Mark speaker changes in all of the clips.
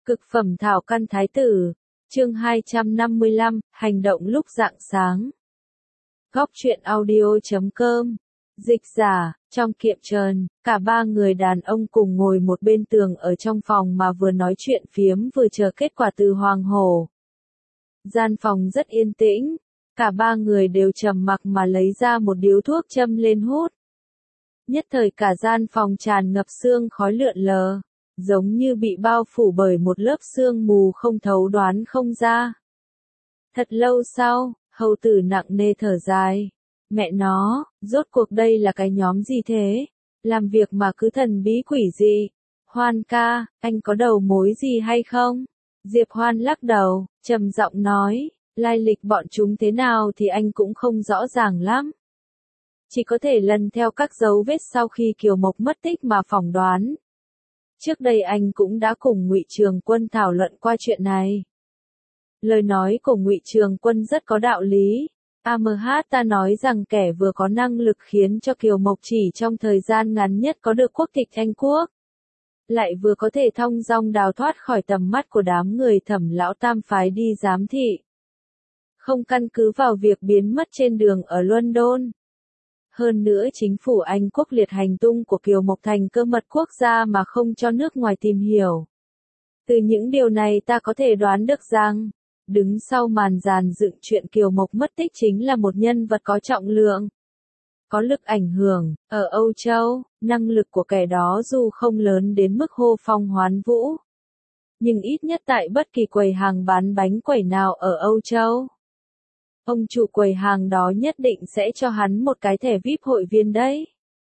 Speaker 1: Cực phẩm thảo căn thái tử, chương 255, hành động lúc rạng sáng. Góc truyện audio.com. Dịch giả, trong kiệm trần, cả ba người đàn ông cùng ngồi một bên tường ở trong phòng mà vừa nói chuyện phiếm vừa chờ kết quả từ Hoàng Hổ. Gian phòng rất yên tĩnh, cả ba người đều trầm mặc mà lấy ra một điếu thuốc châm lên hút. Nhất thời cả gian phòng tràn ngập sương khói lượn lờ, giống như bị bao phủ bởi một lớp sương mù không thấu đoán không ra. Thật lâu sau, hầu tử nặng nề thở dài. Mẹ nó, rốt cuộc đây là cái nhóm gì thế? Làm việc mà cứ thần bí quỷ dị. Hoan ca, anh có đầu mối gì hay không? Diệp Hoan lắc đầu, trầm giọng nói, lai lịch bọn chúng thế nào thì anh cũng không rõ ràng lắm. Chỉ có thể lần theo các dấu vết sau khi Kiều Mộc mất tích mà phỏng đoán. Trước đây anh cũng đã cùng Ngụy Trường Quân thảo luận qua chuyện này. Lời nói của Ngụy Trường Quân rất có đạo lý. Ta nói rằng kẻ vừa có năng lực khiến cho Kiều Mộc chỉ trong thời gian ngắn nhất có được quốc tịch Anh Quốc, lại vừa có thể thong dong đào thoát khỏi tầm mắt của đám người Thẩm lão tam phái đi giám thị. Không căn cứ vào việc biến mất trên đường ở London. Hơn nữa chính phủ Anh Quốc liệt hành tung của Kiều Mộc thành cơ mật quốc gia mà không cho nước ngoài tìm hiểu. Từ những điều này ta có thể đoán được rằng, đứng sau màn dàn dựng chuyện Kiều Mộc mất tích chính là một nhân vật có trọng lượng, có lực ảnh hưởng. Ở Âu Châu, năng lực của kẻ đó dù không lớn đến mức hô phong hoán vũ, nhưng ít nhất tại bất kỳ quầy hàng bán bánh quẩy nào ở Âu Châu, ông chủ quầy hàng đó nhất định sẽ cho hắn một cái thẻ VIP hội viên đấy.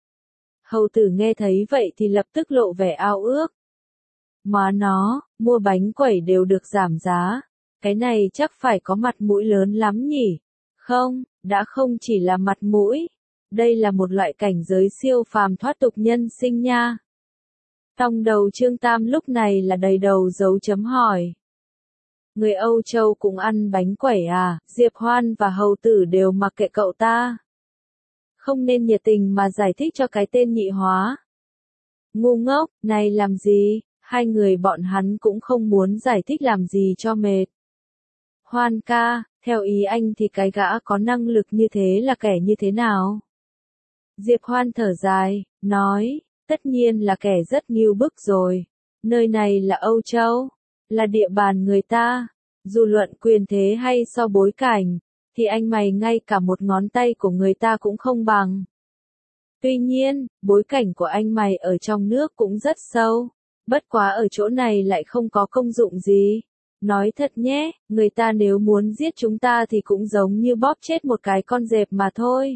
Speaker 1: Hầu tử nghe thấy vậy thì lập tức lộ vẻ ao ước. Má nó, mua bánh quẩy đều được giảm giá. Cái này chắc phải có mặt mũi lớn lắm nhỉ? Không, đã không chỉ là mặt mũi. Đây là một loại cảnh giới siêu phàm thoát tục nhân sinh nha. Trong đầu Trương Tam lúc này là đầy đầu dấu chấm hỏi. Người Âu Châu cũng ăn bánh quẩy à? Diệp Hoan và hầu tử đều mặc kệ cậu ta. Không nên nhiệt tình mà giải thích cho cái tên nhị hóa. Ngu ngốc, này làm gì? Hai người bọn hắn cũng không muốn giải thích làm gì cho mệt. Hoan ca, theo ý anh thì cái gã có năng lực như thế là kẻ như thế nào? Diệp Hoan thở dài, nói, tất nhiên là kẻ rất nghiêu bức rồi. Nơi này là Âu Châu, là địa bàn người ta. Dù luận quyền thế hay so bối cảnh, thì anh mày ngay cả một ngón tay của người ta cũng không bằng. Tuy nhiên, bối cảnh của anh mày ở trong nước cũng rất sâu. Bất quá ở chỗ này lại không có công dụng gì. Nói thật nhé, người ta nếu muốn giết chúng ta thì cũng giống như bóp chết một cái con dẹp mà thôi.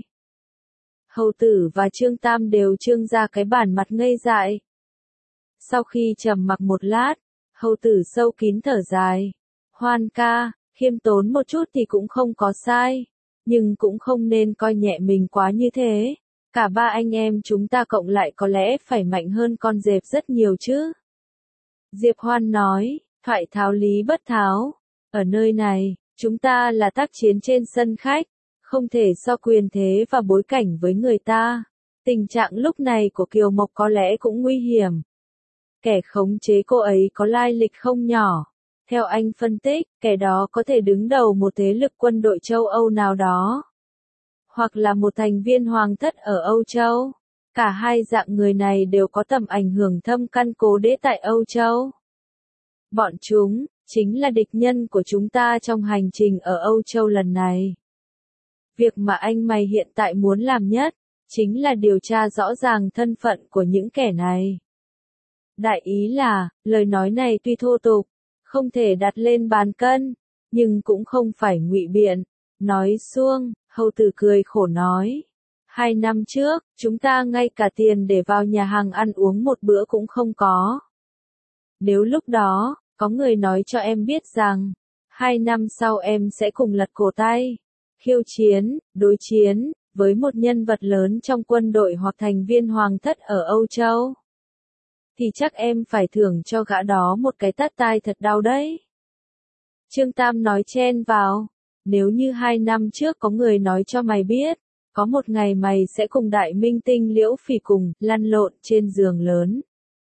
Speaker 1: Hầu tử và Trương Tam đều trương ra cái bản mặt ngây dại. Sau khi trầm mặc một lát, hầu tử sâu kín thở dài. Hoan ca, khiêm tốn một chút thì cũng không có sai. Nhưng cũng không nên coi nhẹ mình quá như thế. Cả ba anh em chúng ta cộng lại có lẽ phải mạnh hơn con dẹp rất nhiều chứ. Diệp Hoan nói, thoại tháo lý bất tháo. Ở nơi này, chúng ta là tác chiến trên sân khách, không thể so quyền thế và bối cảnh với người ta. Tình trạng lúc này của Kiều Mộc có lẽ cũng nguy hiểm. Kẻ khống chế cô ấy có lai lịch không nhỏ. Theo anh phân tích, kẻ đó có thể đứng đầu một thế lực quân đội châu Âu nào đó. Hoặc là một thành viên hoàng thất ở Âu Châu. Cả hai dạng người này đều có tầm ảnh hưởng thâm căn cố đế tại Âu Châu. Bọn chúng, chính là địch nhân của chúng ta trong hành trình ở Âu Châu lần này. Việc mà anh mày hiện tại muốn làm nhất, chính là điều tra rõ ràng thân phận của những kẻ này. Đại ý là, lời nói này tuy thô tục, không thể đặt lên bàn cân, nhưng cũng không phải ngụy biện. Nói xuông, hầu tử cười khổ nói. 2 năm trước, chúng ta ngay cả tiền để vào nhà hàng ăn uống một bữa cũng không có. Nếu lúc đó, có người nói cho em biết rằng, 2 năm sau em sẽ cùng lật cổ tay, khiêu chiến, đối chiến, với một nhân vật lớn trong quân đội hoặc thành viên hoàng thất ở Âu Châu, thì chắc em phải thưởng cho gã đó một cái tát tai thật đau đấy. Trương Tam nói chen vào, nếu như 2 năm trước có người nói cho mày biết, có một ngày mày sẽ cùng đại minh tinh Liễu Phỉ cùng lăn lộn trên giường lớn,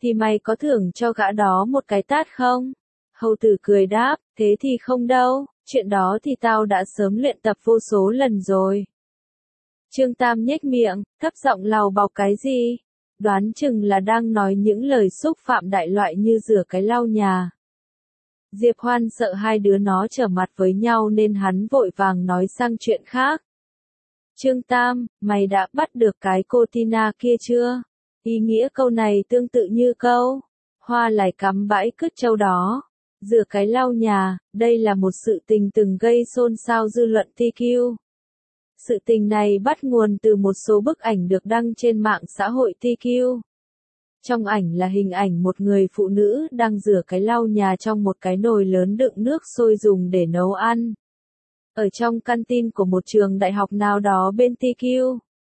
Speaker 1: thì mày có thưởng cho gã đó một cái tát không? Hầu tử cười đáp, thế thì không đâu, chuyện đó thì tao đã sớm luyện tập vô số lần rồi. Trương Tam nhếch miệng, thấp giọng lào bọc cái gì? Đoán chừng là đang nói những lời xúc phạm đại loại như rửa cái lau nhà. Diệp Hoan sợ hai đứa nó trở mặt với nhau nên hắn vội vàng nói sang chuyện khác. Trương Tam, mày đã bắt được cái cô Tina kia chưa? Ý nghĩa câu này tương tự như câu hoa lại cắm bãi cứt trâu đó. Rửa cái lau nhà, đây là một sự tình từng gây xôn xao dư luận TQ. Sự tình này bắt nguồn từ một số bức ảnh được đăng trên mạng xã hội TQ. Trong ảnh là hình ảnh một người phụ nữ đang rửa cái lau nhà trong một cái nồi lớn đựng nước sôi dùng để nấu ăn. Ở trong căn tin của một trường đại học nào đó bên TQ.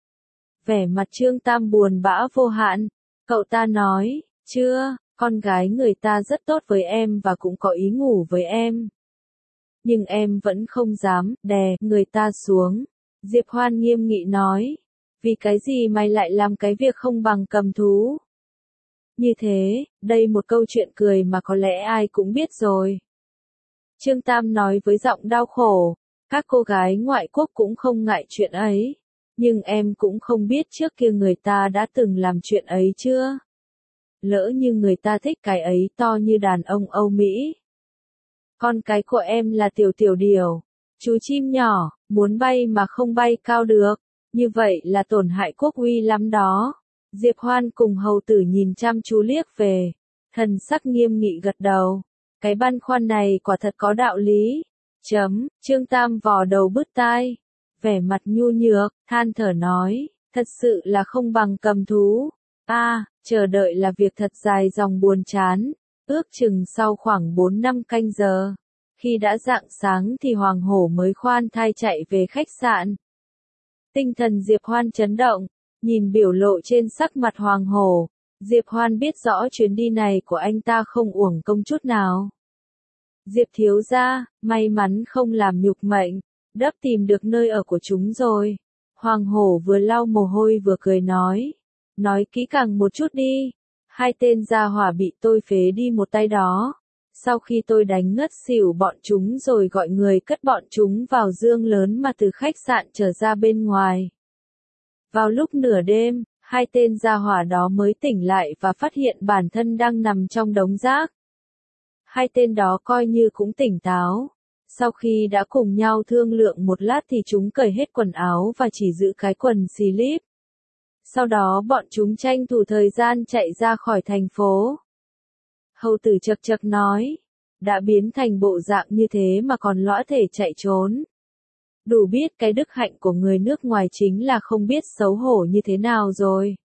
Speaker 1: Vẻ mặt Trương Tam buồn bã vô hạn. Cậu ta nói, chưa, con gái người ta rất tốt với em và cũng có ý ngủ với em. Nhưng em vẫn không dám đè người ta xuống. Diệp Hoan nghiêm nghị nói, vì cái gì mày lại làm cái việc không bằng cầm thú? Như thế, đây một câu chuyện cười mà có lẽ ai cũng biết rồi. Trương Tam nói với giọng đau khổ, các cô gái ngoại quốc cũng không ngại chuyện ấy. Nhưng em cũng không biết trước kia người ta đã từng làm chuyện ấy chưa? Lỡ như người ta thích cái ấy to như đàn ông Âu Mỹ. Con cái của em là tiểu tiểu điểu, chú chim nhỏ, muốn bay mà không bay cao được, như vậy là tổn hại quốc uy lắm đó. Diệp Hoan cùng hầu tử nhìn chăm chú liếc về, thần sắc nghiêm nghị gật đầu. Cái băn khoăn này quả thật có đạo lý. Trương Tam vò đầu bứt tai, vẻ mặt nhu nhược, than thở nói, thật sự là không bằng cầm thú. Chờ đợi là việc thật dài dòng buồn chán, ước chừng sau khoảng 4-5 canh giờ. Khi đã rạng sáng thì Hoàng Hổ mới khoan thai chạy về khách sạn. Tinh thần Diệp Hoan chấn động, nhìn biểu lộ trên sắc mặt Hoàng Hổ, Diệp Hoan biết rõ chuyến đi này của anh ta không uổng công chút nào. Diệp thiếu gia, may mắn không làm nhục mệnh, đắp tìm được nơi ở của chúng rồi. Hoàng Hổ vừa lau mồ hôi vừa cười nói kỹ càng một chút đi. Hai tên gia hỏa bị tôi phế đi một tay đó. Sau khi tôi đánh ngất xỉu bọn chúng rồi gọi người cất bọn chúng vào dương lớn mà từ khách sạn trở ra bên ngoài. Vào lúc nửa đêm, hai tên gia hỏa đó mới tỉnh lại và phát hiện bản thân đang nằm trong đống rác. Hai tên đó coi như cũng tỉnh táo. Sau khi đã cùng nhau thương lượng một lát thì chúng cởi hết quần áo và chỉ giữ cái quần slip. Sau đó bọn chúng tranh thủ thời gian chạy ra khỏi thành phố. Hầu tử chật chật nói, đã biến thành bộ dạng như thế mà còn lõa thể chạy trốn. Đủ biết cái đức hạnh của người nước ngoài chính là không biết xấu hổ như thế nào rồi.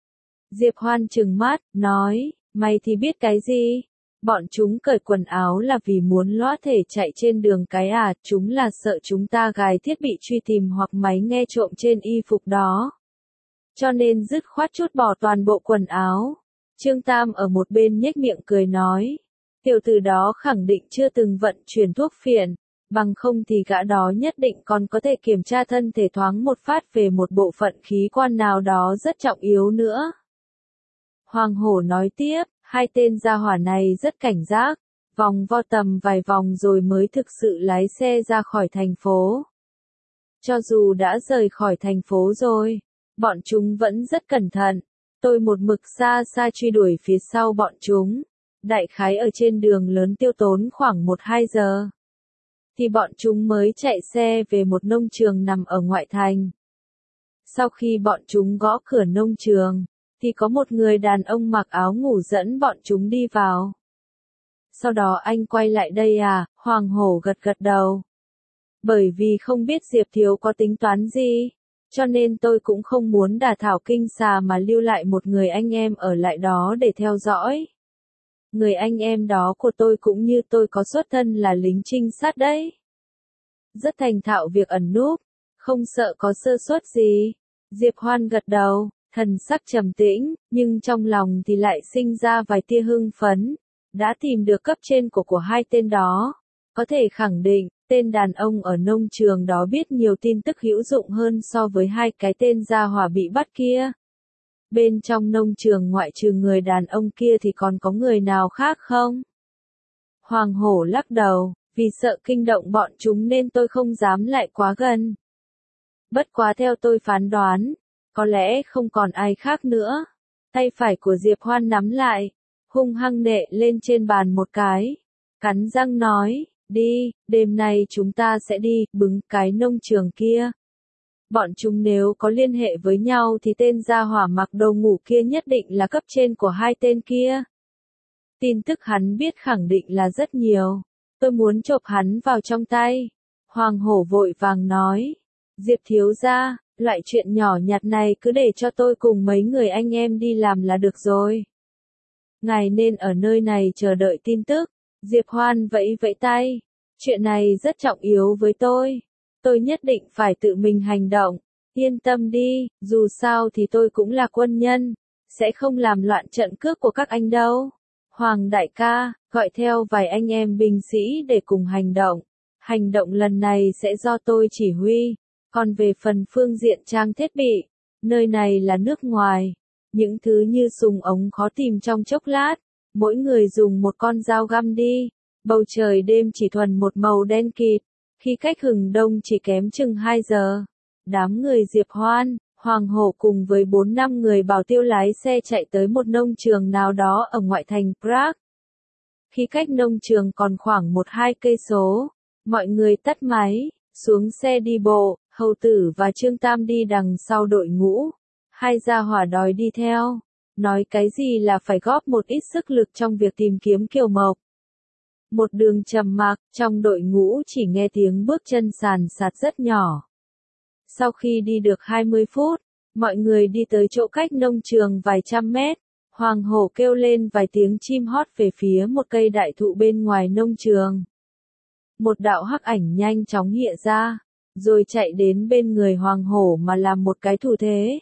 Speaker 1: Diệp Hoan trừng mắt, nói, mày thì biết cái gì? Bọn chúng cởi quần áo là vì muốn lõa thể chạy trên đường cái à, chúng là sợ chúng ta gài thiết bị truy tìm hoặc máy nghe trộm trên y phục đó. Cho nên dứt khoát chút bỏ toàn bộ quần áo. Trương Tam ở một bên nhếch miệng cười nói, tiểu tử đó khẳng định chưa từng vận chuyển thuốc phiện, bằng không thì gã đó nhất định còn có thể kiểm tra thân thể thoáng một phát về một bộ phận khí quan nào đó rất trọng yếu nữa. Hoàng Hổ nói tiếp, hai tên gia hỏa này rất cảnh giác, vòng vo tầm vài vòng rồi mới thực sự lái xe ra khỏi thành phố. Cho dù đã rời khỏi thành phố rồi, bọn chúng vẫn rất cẩn thận. Tôi một mực xa xa truy đuổi phía sau bọn chúng. Đại khái ở trên đường lớn tiêu tốn khoảng 1-2 giờ. Thì bọn chúng mới chạy xe về một nông trường nằm ở ngoại thành. Sau khi bọn chúng gõ cửa nông trường, thì có một người đàn ông mặc áo ngủ dẫn bọn chúng đi vào. Sau đó anh quay lại đây à, Hoàng Hổ gật gật đầu. Bởi vì không biết Diệp Thiếu có tính toán gì, cho nên tôi cũng không muốn đả thảo kinh xà mà lưu lại một người anh em ở lại đó để theo dõi. Người anh em đó của tôi cũng như tôi có xuất thân là lính trinh sát đấy. Rất thành thạo việc ẩn núp, không sợ có sơ suất gì. Diệp Hoan gật đầu, thần sắc trầm tĩnh, nhưng trong lòng thì lại sinh ra vài tia hưng phấn. Đã tìm được cấp trên của hai tên đó. Có thể khẳng định, tên đàn ông ở nông trường đó biết nhiều tin tức hữu dụng hơn so với hai cái tên gia hỏa bị bắt kia. Bên trong nông trường ngoại trừ người đàn ông kia thì còn có người nào khác không? Hoàng hổ lắc đầu, vì sợ kinh động bọn chúng nên tôi không dám lại quá gần. Bất quá theo tôi phán đoán, có lẽ không còn ai khác nữa. Tay phải của Diệp Hoan nắm lại, hung hăng nệ lên trên bàn một cái. Cắn răng nói, đi, đêm nay chúng ta sẽ đi, bứng cái nông trường kia. Bọn chúng nếu có liên hệ với nhau thì tên gia hỏa mặc đồ ngủ kia nhất định là cấp trên của hai tên kia. Tin tức hắn biết khẳng định là rất nhiều. Tôi muốn chộp hắn vào trong tay. Hoàng hổ vội vàng nói. Diệp thiếu gia, loại chuyện nhỏ nhặt này cứ để cho tôi cùng mấy người anh em đi làm là được rồi. Ngài nên ở nơi này chờ đợi tin tức. Diệp Hoan vẫy vẫy tay. Chuyện này rất trọng yếu với tôi. Tôi nhất định phải tự mình hành động. Yên tâm đi, dù sao thì tôi cũng là quân nhân. Sẽ không làm loạn trận cước của các anh đâu. Hoàng đại ca, gọi theo vài anh em binh sĩ để cùng hành động. Hành động lần này sẽ do tôi chỉ huy. Còn về phần phương diện trang thiết bị, nơi này là nước ngoài. Những thứ như súng ống khó tìm trong chốc lát. Mỗi người dùng một con dao găm đi. Bầu trời đêm chỉ thuần một màu đen kịt. Khi cách hừng đông chỉ kém chừng 2 giờ. Đám người Diệp Hoan, Hoàng hổ cùng với 4-5 người bảo tiêu lái xe chạy tới một nông trường nào đó ở ngoại thành Prague. Khi cách nông trường còn khoảng 1-2 cây số, mọi người tắt máy, xuống xe đi bộ, Hầu Tử và Trương Tam đi đằng sau đội ngũ. Hai gia hỏa đòi đi theo, nói cái gì là phải góp một ít sức lực trong việc tìm kiếm Kiều Mộc. Một đường trầm mặc, trong đội ngũ chỉ nghe tiếng bước chân sàn sạt rất nhỏ. Sau khi đi được 20 phút, mọi người đi tới chỗ cách nông trường vài trăm mét. Hoàng hổ kêu lên vài tiếng chim hót về phía một cây đại thụ bên ngoài nông trường. Một đạo hắc ảnh nhanh chóng hiện ra, rồi chạy đến bên người hoàng hổ mà làm một cái thủ thế.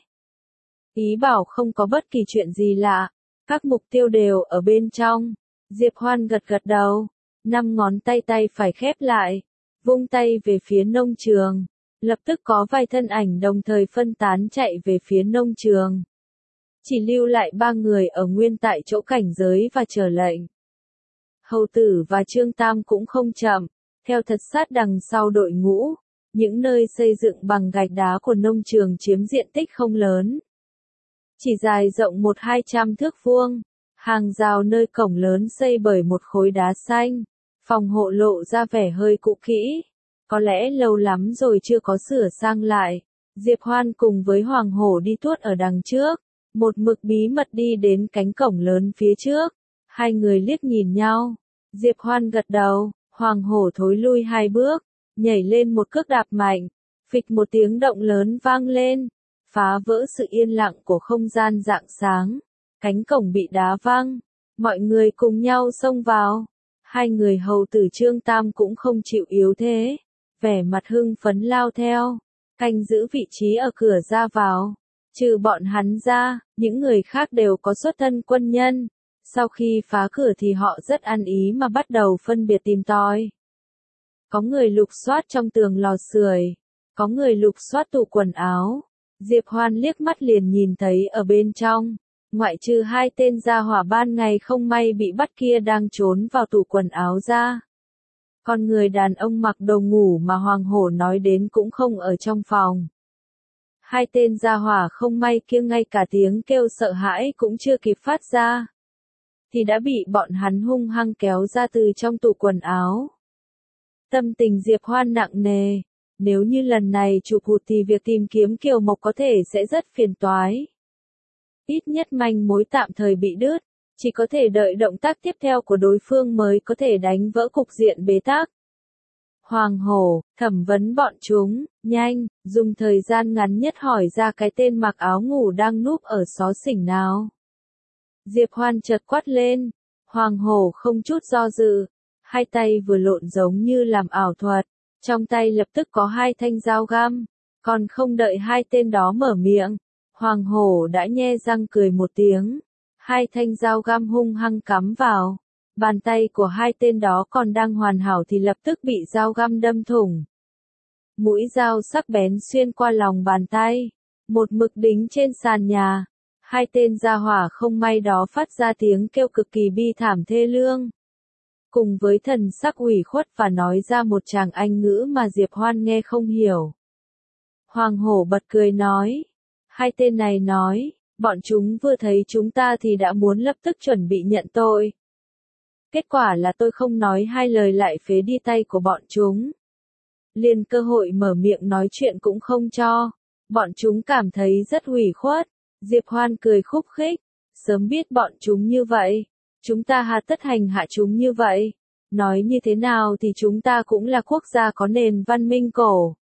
Speaker 1: Ý bảo không có bất kỳ chuyện gì lạ, các mục tiêu đều ở bên trong. Diệp Hoan gật gật đầu, 5 ngón tay phải khép lại, vung tay về phía nông trường. Lập tức có vài thân ảnh đồng thời phân tán chạy về phía nông trường. Chỉ lưu lại 3 người ở nguyên tại chỗ cảnh giới và chờ lệnh. Hầu Tử và Trương Tam cũng không chậm, theo thật sát đằng sau đội ngũ. Những nơi xây dựng bằng gạch đá của nông trường chiếm diện tích không lớn. Chỉ dài rộng 100-200 thước vuông. Hàng rào nơi cổng lớn xây bởi một khối đá xanh. Phòng hộ lộ ra vẻ hơi cũ kỹ. Có lẽ lâu lắm rồi chưa có sửa sang lại. Diệp Hoan cùng với Hoàng hổ đi tuốt ở đằng trước. Một mực bí mật đi đến cánh cổng lớn phía trước. Hai người liếc nhìn nhau. Diệp Hoan gật đầu, Hoàng hổ thối lui 2 bước. Nhảy lên một cước đạp mạnh. Phịch một tiếng động lớn vang lên. Phá vỡ sự yên lặng của không gian rạng sáng. Cánh cổng bị đá văng. Mọi người cùng nhau xông vào. Hai người Hầu Tử Trương Tam cũng không chịu yếu thế. Vẻ mặt hưng phấn lao theo, canh giữ vị trí ở cửa ra vào. Trừ bọn hắn ra, những người khác đều có xuất thân quân nhân. Sau khi phá cửa thì họ rất ăn ý mà bắt đầu phân biệt tìm tòi. Có người lục soát trong tường lò sưởi, có người lục soát tủ quần áo. Diệp Hoan liếc mắt liền nhìn thấy ở bên trong, ngoại trừ 2 tên gia hỏa ban ngày không may bị bắt kia đang trốn vào tủ quần áo ra. Con người đàn ông mặc đồ ngủ mà Hoàng hổ nói đến cũng không ở trong phòng. 2 tên gia hỏa không may kia ngay cả tiếng kêu sợ hãi cũng chưa kịp phát ra. Thì đã bị bọn hắn hung hăng kéo ra từ trong tủ quần áo. Tâm tình Diệp Hoan nặng nề. Nếu như lần này chụp hụt thì việc tìm kiếm Kiều Mộc có thể sẽ rất phiền toái. Ít nhất manh mối tạm thời bị đứt. Chỉ có thể đợi động tác tiếp theo của đối phương mới có thể đánh vỡ cục diện bế tắc. Hoàng hổ, thẩm vấn bọn chúng, nhanh, dùng thời gian ngắn nhất hỏi ra cái tên mặc áo ngủ đang núp ở xó xỉnh nào. Diệp Hoan chợt quát lên, Hoàng hổ không chút do dự, 2 tay vừa lộn giống như làm ảo thuật, trong tay lập tức có 2 thanh dao găm, còn không đợi 2 tên đó mở miệng, Hoàng hổ đã nhe răng cười một tiếng. 2 thanh dao găm hung hăng cắm vào. Bàn tay của 2 tên đó còn đang hoàn hảo thì lập tức bị dao găm đâm thủng. Mũi dao sắc bén xuyên qua lòng bàn tay. Một mực đính trên sàn nhà. Hai tên gia hỏa không may đó phát ra tiếng kêu cực kỳ bi thảm thê lương. Cùng với thần sắc ủy khuất và nói ra một tràng Anh ngữ mà Diệp Hoan nghe không hiểu. Hoàng hổ bật cười nói. Hai tên này nói, bọn chúng vừa thấy chúng ta thì đã muốn lập tức chuẩn bị nhận tội. Kết quả là tôi không nói hai lời lại phế đi tay của bọn chúng. Liền cơ hội mở miệng nói chuyện cũng không cho. Bọn chúng cảm thấy rất ủy khuất. Diệp Hoan cười khúc khích. Sớm biết bọn chúng như vậy. Chúng ta hà tất hành hạ chúng như vậy. Nói như thế nào thì chúng ta cũng là quốc gia có nền văn minh cổ.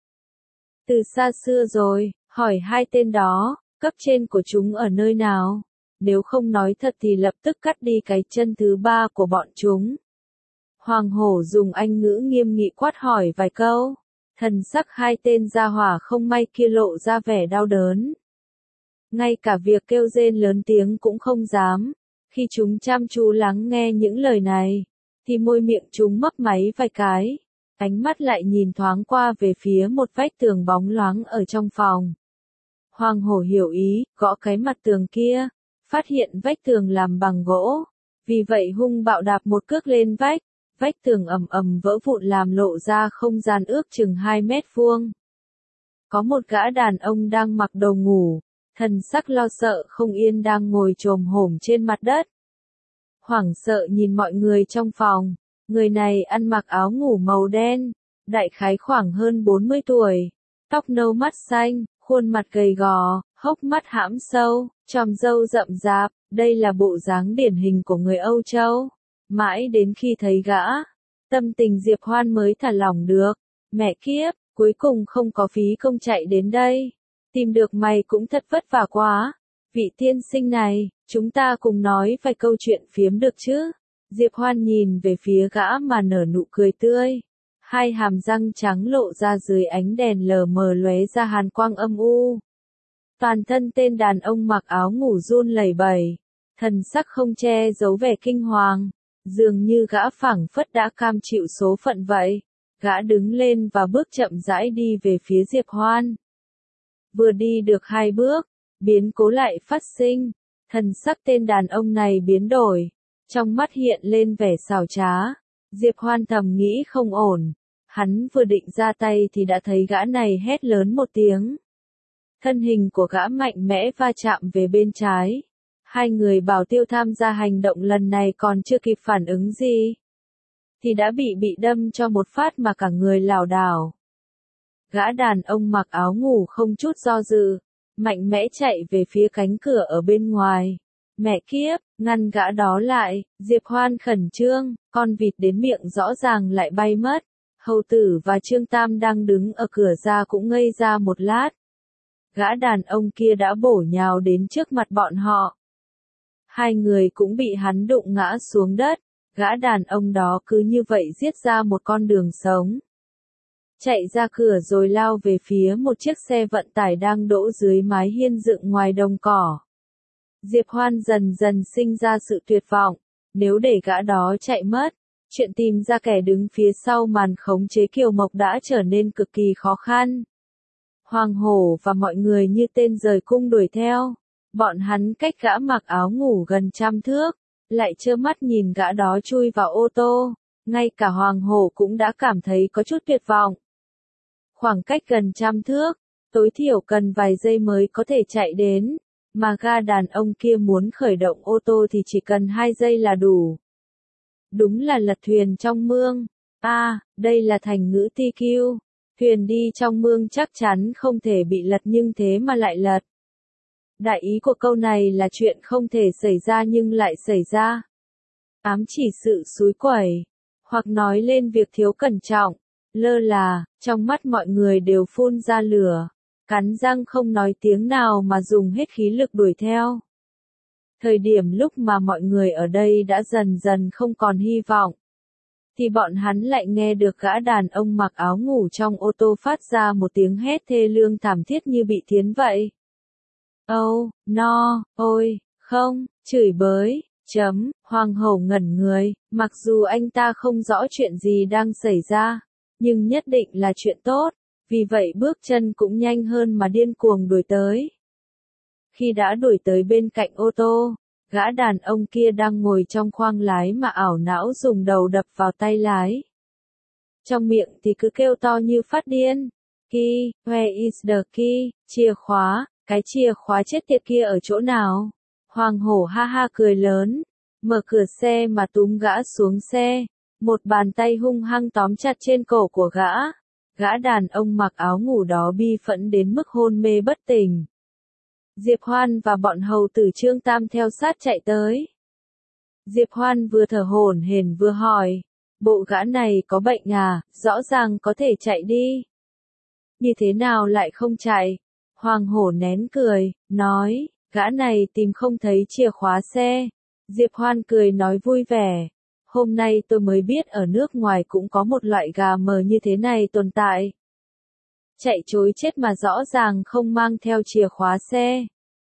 Speaker 1: Từ xa xưa rồi, hỏi hai tên đó, cấp trên của chúng ở nơi nào? Nếu không nói thật thì lập tức cắt đi cái chân thứ ba của bọn chúng. Hoàng hổ dùng Anh ngữ nghiêm nghị quát hỏi vài câu. Thần sắc hai tên gia hỏa không may kia lộ ra vẻ đau đớn. Ngay cả việc kêu rên lớn tiếng cũng không dám. Khi chúng chăm chú lắng nghe những lời này, thì môi miệng chúng mấp máy vài cái. Ánh mắt lại nhìn thoáng qua về phía một vách tường bóng loáng ở trong phòng. Hoàng hổ hiểu ý, gõ cái mặt tường kia, phát hiện vách tường làm bằng gỗ. Vì vậy hung bạo đạp một cước lên vách. Vách tường ầm ầm vỡ vụn làm lộ ra không gian ước chừng 2 mét vuông. Có một gã đàn ông đang mặc đồ ngủ, thần sắc lo sợ không yên đang ngồi chồm hổm trên mặt đất. Hoảng sợ nhìn mọi người trong phòng, người này ăn mặc áo ngủ màu đen, đại khái khoảng hơn 40 tuổi, tóc nâu mắt xanh, khuôn mặt gầy gò, hốc mắt hãm sâu, chòm râu rậm rạp, đây là bộ dáng điển hình của người Âu Châu. Mãi đến khi thấy gã, tâm tình Diệp Hoan mới thả lỏng được. Mẹ kiếp, cuối cùng không có phí công chạy đến đây. Tìm được mày cũng thật vất vả quá. Vị tiên sinh này, chúng ta cùng nói vài câu chuyện phiếm được chứ? Diệp Hoan nhìn về phía gã mà nở nụ cười tươi. Hai hàm răng trắng lộ ra dưới ánh đèn lờ mờ lóe ra hàn quang âm u. Toàn thân tên đàn ông mặc áo ngủ run lẩy bẩy, thần sắc không che giấu vẻ kinh hoàng. Dường như gã phảng phất đã cam chịu số phận vậy. Gã đứng lên và bước chậm rãi đi về phía Diệp Hoan. Vừa đi được 2 bước, biến cố lại phát sinh. Thần sắc tên đàn ông này biến đổi. Trong mắt hiện lên vẻ xảo trá. Diệp Hoan thầm nghĩ không ổn. Hắn vừa định ra tay thì đã thấy gã này hét lớn một tiếng. Thân hình của gã mạnh mẽ va chạm về bên trái. Hai người bảo tiêu tham gia hành động lần này còn chưa kịp phản ứng gì, thì đã bị đâm cho một phát mà cả người lảo đảo. Gã đàn ông mặc áo ngủ không chút do dự, mạnh mẽ chạy về phía cánh cửa ở bên ngoài. Mẹ kiếp, ngăn gã đó lại, Diệp Hoan khẩn trương, con vịt đến miệng rõ ràng lại bay mất. Hầu Tử và Trương Tam đang đứng ở cửa ra cũng ngây ra một lát. Gã đàn ông kia đã bổ nhào đến trước mặt bọn họ. Hai người cũng bị hắn đụng ngã xuống đất, gã đàn ông đó cứ như vậy giết ra một con đường sống. Chạy ra cửa rồi lao về phía một chiếc xe vận tải đang đỗ dưới mái hiên dựng ngoài đồng cỏ. Diệp Hoan dần dần sinh ra sự tuyệt vọng, nếu để gã đó chạy mất, chuyện tìm ra kẻ đứng phía sau màn khống chế Kiều Mộc đã trở nên cực kỳ khó khăn. Hoàng hổ và mọi người như tên rời cung đuổi theo. Bọn hắn cách gã mặc áo ngủ gần 100 thước, lại trơ mắt nhìn gã đó chui vào ô tô, ngay cả Hoàng hổ cũng đã cảm thấy có chút tuyệt vọng. Khoảng cách gần 100 thước, tối thiểu cần vài giây mới có thể chạy đến, mà gã đàn ông kia muốn khởi động ô tô thì chỉ cần 2 giây là đủ. Đúng là lật thuyền trong mương. Đây là thành ngữ TQ. Thuyền đi trong mương chắc chắn không thể bị lật nhưng thế mà lại lật. Đại ý của câu này là chuyện không thể xảy ra nhưng lại xảy ra. Ám chỉ sự xúi quẩy, hoặc nói lên việc thiếu cẩn trọng, lơ là, trong mắt mọi người đều phun ra lửa, cắn răng không nói tiếng nào mà dùng hết khí lực đuổi theo. Thời điểm lúc mà mọi người ở đây đã dần dần không còn hy vọng, thì bọn hắn lại nghe được gã đàn ông mặc áo ngủ trong ô tô phát ra một tiếng hét thê lương thảm thiết như bị thiến vậy. Ôi, không, chửi bới, Hoàng hổ ngẩn người, mặc dù anh ta không rõ chuyện gì đang xảy ra, nhưng nhất định là chuyện tốt, vì vậy bước chân cũng nhanh hơn mà điên cuồng đuổi tới. Khi đã đuổi tới bên cạnh ô tô, gã đàn ông kia đang ngồi trong khoang lái mà ảo não dùng đầu đập vào tay lái. Trong miệng thì cứ kêu to như phát điên. Key, where is the key? Chìa khóa, cái chìa khóa chết tiệt kia ở chỗ nào? Hoàng hổ ha ha cười lớn, mở cửa xe mà túm gã xuống xe, một bàn tay hung hăng tóm chặt trên cổ của gã. Gã đàn ông mặc áo ngủ đó bi phẫn đến mức hôn mê bất tỉnh. Diệp Hoan và bọn hầu tử Trương Tam theo sát chạy tới. Diệp Hoan vừa thở hổn hển vừa hỏi, bộ gã này có bệnh à, rõ ràng có thể chạy đi. Như thế nào lại không chạy? Hoàng hổ nén cười, nói, gã này tìm không thấy chìa khóa xe. Diệp Hoan cười nói vui vẻ, hôm nay tôi mới biết ở nước ngoài cũng có một loại gà mờ như thế này tồn tại. Chạy trối chết mà rõ ràng không mang theo chìa khóa xe.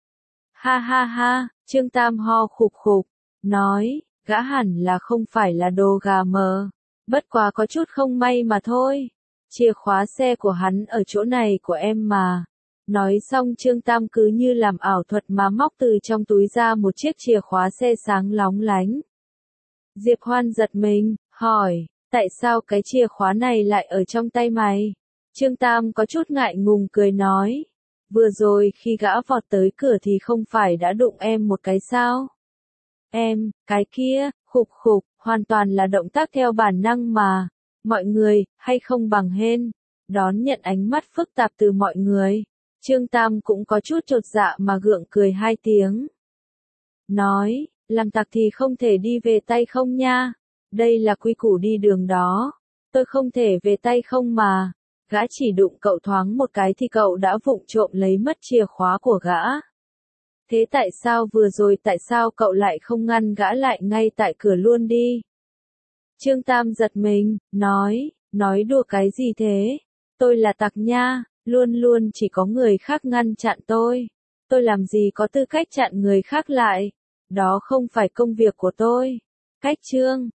Speaker 1: Ha ha ha, Trương Tam ho khục khục, nói, gã hẳn là không phải là đồ gà mờ, bất quá có chút không may mà thôi. Chìa khóa xe của hắn ở chỗ này của em mà. Nói xong Trương Tam cứ như làm ảo thuật mà móc từ trong túi ra một chiếc chìa khóa xe sáng lóng lánh. Diệp Hoan giật mình, hỏi, tại sao cái chìa khóa này lại ở trong tay mày? Trương Tam có chút ngại ngùng cười nói, vừa rồi khi gã vọt tới cửa thì không phải đã đụng em một cái sao? Em, cái kia, khục khục, hoàn toàn là động tác theo bản năng mà. Mọi người, hay không bằng hên, đón nhận ánh mắt phức tạp từ mọi người. Trương Tam cũng có chút chột dạ mà gượng cười hai tiếng. Nói, làm tặc thì không thể đi về tay không nha. Đây là quy củ đi đường đó. Tôi không thể về tay không mà. Gã chỉ đụng cậu thoáng một cái thì cậu đã vụng trộm lấy mất chìa khóa của gã. Thế tại sao vừa rồi tại sao cậu lại không ngăn gã lại ngay tại cửa luôn đi? Trương Tam giật mình, nói đùa cái gì thế? Tôi là tặc nha, luôn luôn chỉ có người khác ngăn chặn tôi. Tôi làm gì có tư cách chặn người khác lại? Đó không phải công việc của tôi. Cách Trương